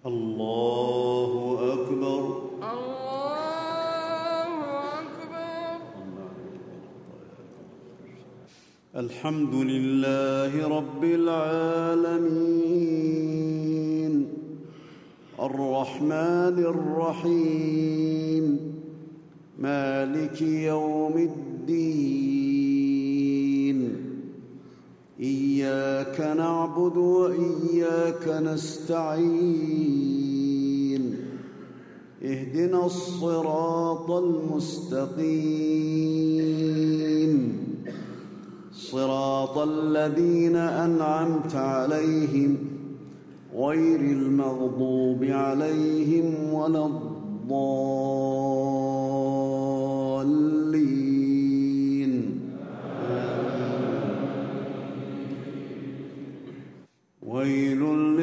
الله أكبر. الله أكبر. الحمد لله رب العالمين الرحمن الرحيم مالك يوم الدين إياك نعبد وإياك نستعين اهدنا الصراط المستقيم صراط الذين أنعمت عليهم غير المغضوب عليهم ولا الضالين. ويل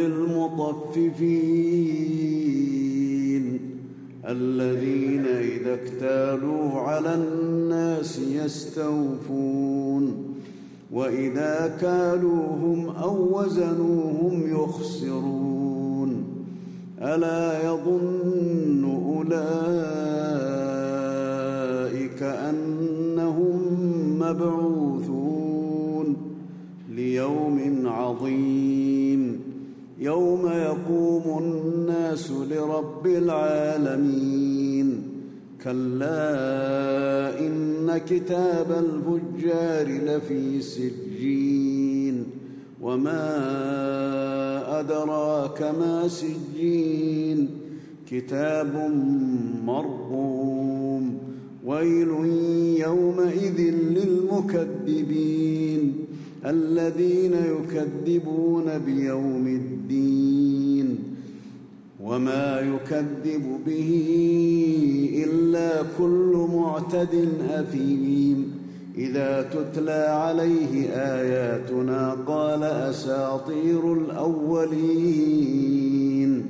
للمطففين الذين إذا اكتالوا على الناس يستوفون وإذا كالوهم أو وزنوهم يخسرون ألا يظن أولئك أنهم مبعوثون ليوم عظيم يوم يقوم الناس لرب العالمين كلا إن كتاب الفجار لفي سجين وما أدراك ما سجين كتاب مرقوم ويل يومئذ للمكذبين الذين يكذبون بيوم الدين وما يكذب به إلا كل معتد أثيم إذا تتلى عليه آياتنا قال أساطير الأولين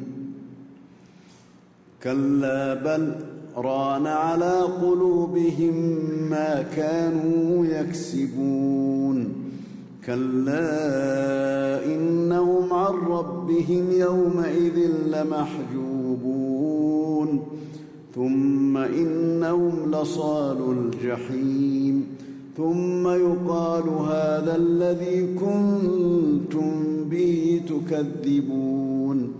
كلا بل ران على قلوبهم ما كانوا يكسبون كلا إنهم عن ربهم يومئذ لمحجوبون ثم إنهم لصالو الجحيم ثم يقال هذا الذي كنتم به تكذبون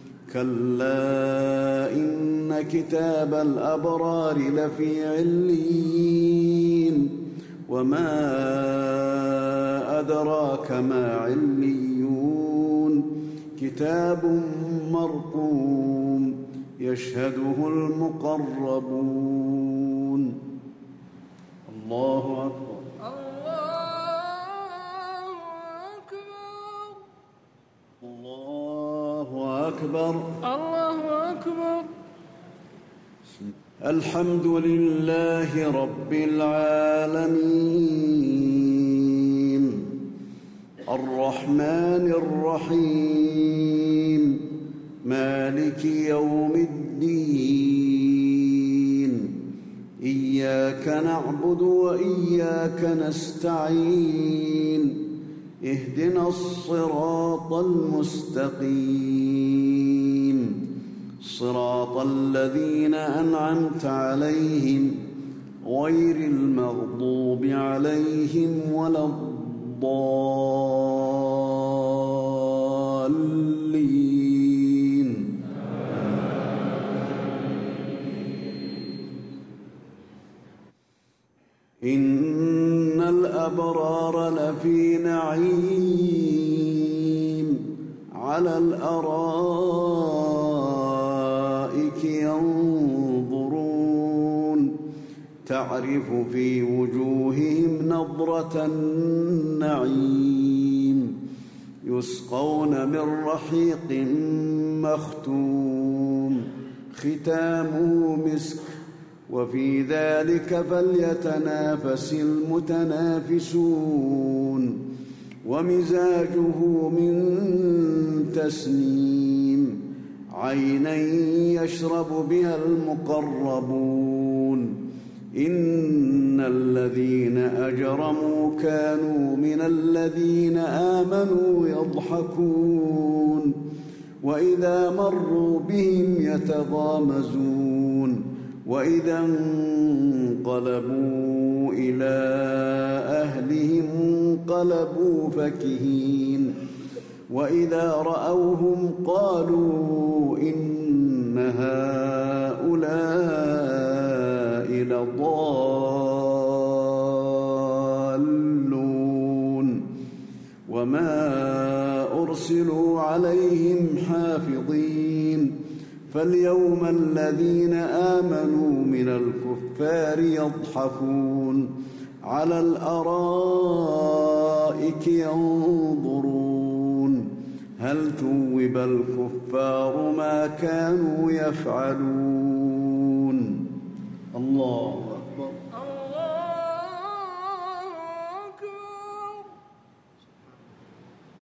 كلا إن كتاب الأبرار لفي عليين وما أدراك ما عليون كتاب مرقوم يشهده المقربون. الله أكبر. الله الله أكبر. أكبر. الله أكبر. الحمد لله رب العالمين الرحمن الرحيم مالك يوم الدين إياك نعبد وإياك نستعين اهدنا الصراط المستقيم صراط الذين أنعمت عليهم غير المغضوب عليهم ولا الضالين. إن الأبرار لفي نعيم على الأرائك ينظرون تعرف في وجوههم نضرة النعيم يسقون من رحيق مختوم ختامه مسك وفي ذلك فليتنافس المتنافسون ومزاجه من تسنيم عينا يشرب بها المقربون إن الذين أجرموا كانوا من الذين آمنوا يضحكون وإذا مروا بهم يتغامزون وإذا انقلبوا إلى أهلهم انقلبوا فكهين وإذا رأوهم قالوا إن هؤلاء لضالون وما أرسلوا عليهم حافظين فاليوم الذين آمنوا من الكفار يضحكون على الأرائك ينظرون هل ثوب الكفار ما كانوا يفعلون. الله